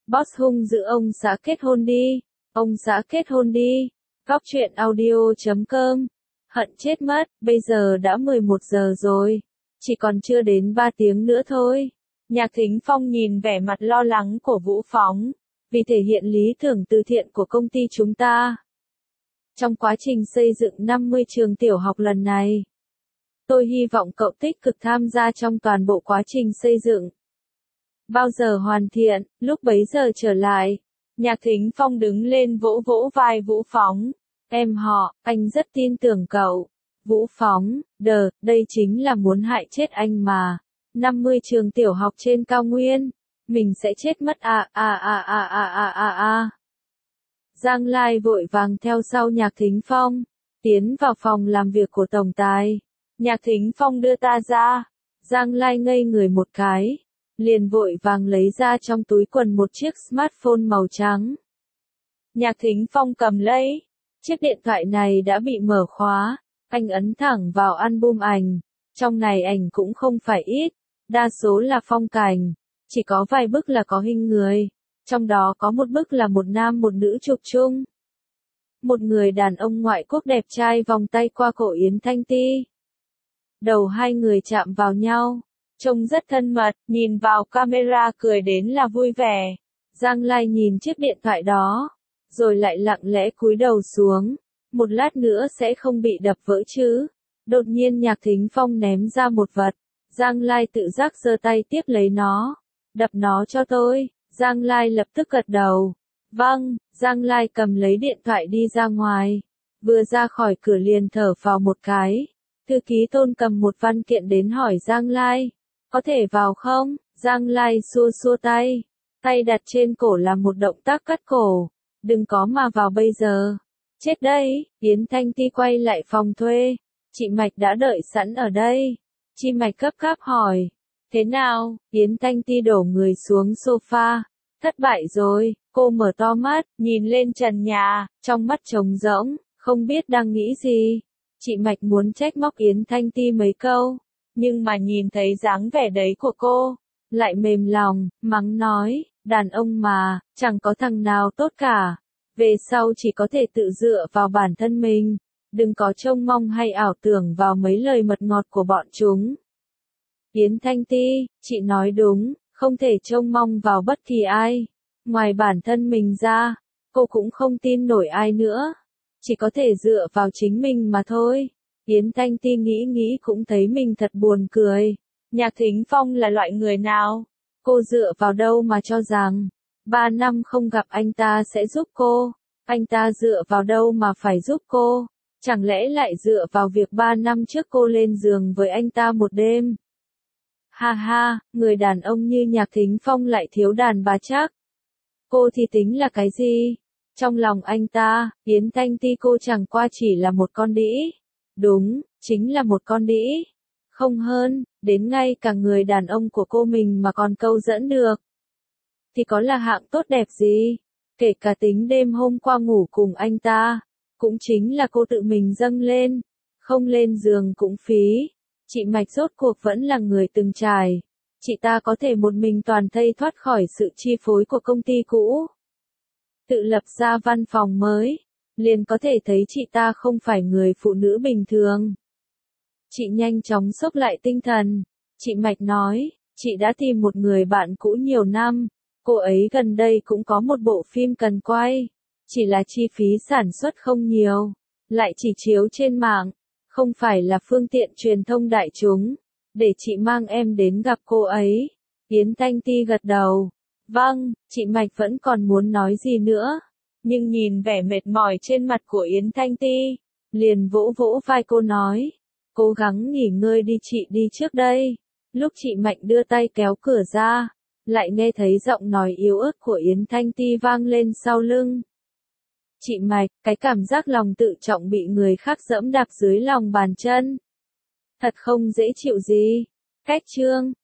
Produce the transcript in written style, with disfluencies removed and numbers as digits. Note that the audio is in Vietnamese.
Boss hung dữ ông xã kết hôn đi. Ông xã kết hôn đi. Góc truyện audio.com. Hận chết mất, bây giờ đã 11 giờ rồi. Chỉ còn chưa đến 3 tiếng nữa thôi. Nhạc Thính Phong nhìn vẻ mặt lo lắng của Vũ Phóng. Vì thể hiện lý tưởng từ thiện của công ty chúng ta. Trong quá trình xây dựng 50 trường tiểu học lần này, tôi hy vọng cậu tích cực tham gia trong toàn bộ quá trình xây dựng. Bao giờ hoàn thiện, lúc bấy giờ trở lại. Nhạc Thính Phong đứng lên vỗ vỗ vai Vũ Phóng. Em họ, anh rất tin tưởng cậu. Vũ Phóng, đây chính là muốn hại chết anh mà. 50 trường tiểu học trên cao nguyên. Mình sẽ chết mất Giang Lai vội vàng theo sau Nhạc Thính Phong. Tiến vào phòng làm việc của tổng tài. Nhạc Thính Phong đưa ta ra. Giang Lai ngây người một cái. Liền vội vàng lấy ra trong túi quần một chiếc smartphone màu trắng. Nhạc Thính Phong cầm lấy. Chiếc điện thoại này đã bị mở khóa. Anh ấn thẳng vào album ảnh. Trong này ảnh cũng không phải ít. Đa số là phong cảnh. Chỉ có vài bức là có hình người. Trong đó có một bức là một nam một nữ chụp chung. Một người đàn ông ngoại quốc đẹp trai vòng tay qua cổ Yến Thanh Ti. Đầu hai người chạm vào nhau. Trông rất thân mật, nhìn vào camera cười đến là vui vẻ. Giang Lai nhìn chiếc điện thoại đó. Rồi lại lặng lẽ cúi đầu xuống. Một lát nữa sẽ không bị đập vỡ chứ. Đột nhiên Nhạc Thính Phong ném ra một vật. Giang Lai tự giác giơ tay tiếp lấy nó. Đập nó cho tôi. Giang Lai lập tức gật đầu. Vâng, Giang Lai cầm lấy điện thoại đi ra ngoài. Vừa ra khỏi cửa liền thở phào một cái. Thư ký Tôn cầm một văn kiện đến hỏi Giang Lai. Có thể vào không? Giang Lai xua xua tay. Tay đặt trên cổ là một động tác cắt cổ. Đừng có mà vào bây giờ. Chết đây, Yến Thanh Ti quay lại phòng thuê. Chị Mạch đã đợi sẵn ở đây. Chị Mạch gấp gáp hỏi. Thế nào? Yến Thanh Ti đổ người xuống sofa. Thất bại rồi, cô mở to mắt, nhìn lên trần nhà, trong mắt trống rỗng, không biết đang nghĩ gì. Chị Mạch muốn trách móc Yến Thanh Ti mấy câu, nhưng mà nhìn thấy dáng vẻ đấy của cô, lại mềm lòng, mắng nói, đàn ông mà, chẳng có thằng nào tốt cả. Về sau chỉ có thể tự dựa vào bản thân mình, đừng có trông mong hay ảo tưởng vào mấy lời mật ngọt của bọn chúng. Yến Thanh Ti, chị nói đúng, không thể trông mong vào bất kỳ ai. Ngoài bản thân mình ra, cô cũng không tin nổi ai nữa. Chỉ có thể dựa vào chính mình mà thôi. Yến Thanh Ti nghĩ cũng thấy mình thật buồn cười. Nhạc Thính Phong là loại người nào? Cô dựa vào đâu mà cho rằng 3 năm không gặp anh ta sẽ giúp cô? Anh ta dựa vào đâu mà phải giúp cô? Chẳng lẽ lại dựa vào việc 3 năm trước cô lên giường với anh ta một đêm? Ha ha, người đàn ông như Nhạc Thính Phong lại thiếu đàn bà chắc. Cô thì tính là cái gì? Trong lòng anh ta, Yến Thanh Ti cô chẳng qua chỉ là một con đĩ. Đúng, chính là một con đĩ. Không hơn, đến ngay cả người đàn ông của cô mình mà còn câu dẫn được. Thì có là hạng tốt đẹp gì? Kể cả tính đêm hôm qua ngủ cùng anh ta, cũng chính là cô tự mình dâng lên. Không lên giường cũng phí. Chị Mạch rốt cuộc vẫn là người từng trải. Chị ta có thể một mình toàn thây thoát khỏi sự chi phối của công ty cũ. Tự lập ra văn phòng mới. Liền có thể thấy chị ta không phải người phụ nữ bình thường. Chị nhanh chóng xốc lại tinh thần. Chị Mạch nói, chị đã tìm một người bạn cũ nhiều năm. Cô ấy gần đây cũng có một bộ phim cần quay. Chỉ là chi phí sản xuất không nhiều. Lại chỉ chiếu trên mạng. Không phải là phương tiện truyền thông đại chúng. Để chị mang em đến gặp cô ấy. Yến Thanh Ti gật đầu. Vâng, chị Mạch vẫn còn muốn nói gì nữa. Nhưng nhìn vẻ mệt mỏi trên mặt của Yến Thanh Ti. Liền vỗ vỗ vai cô nói. Cố gắng nghỉ ngơi đi chị đi trước đây. Lúc chị Mạnh đưa tay kéo cửa ra. Lại nghe thấy giọng nói yếu ớt của Yến Thanh Ti vang lên sau lưng. Chị Mạch, cái cảm giác lòng tự trọng bị người khác giẫm đạp dưới lòng bàn chân. Thật không dễ chịu gì. Cách chương.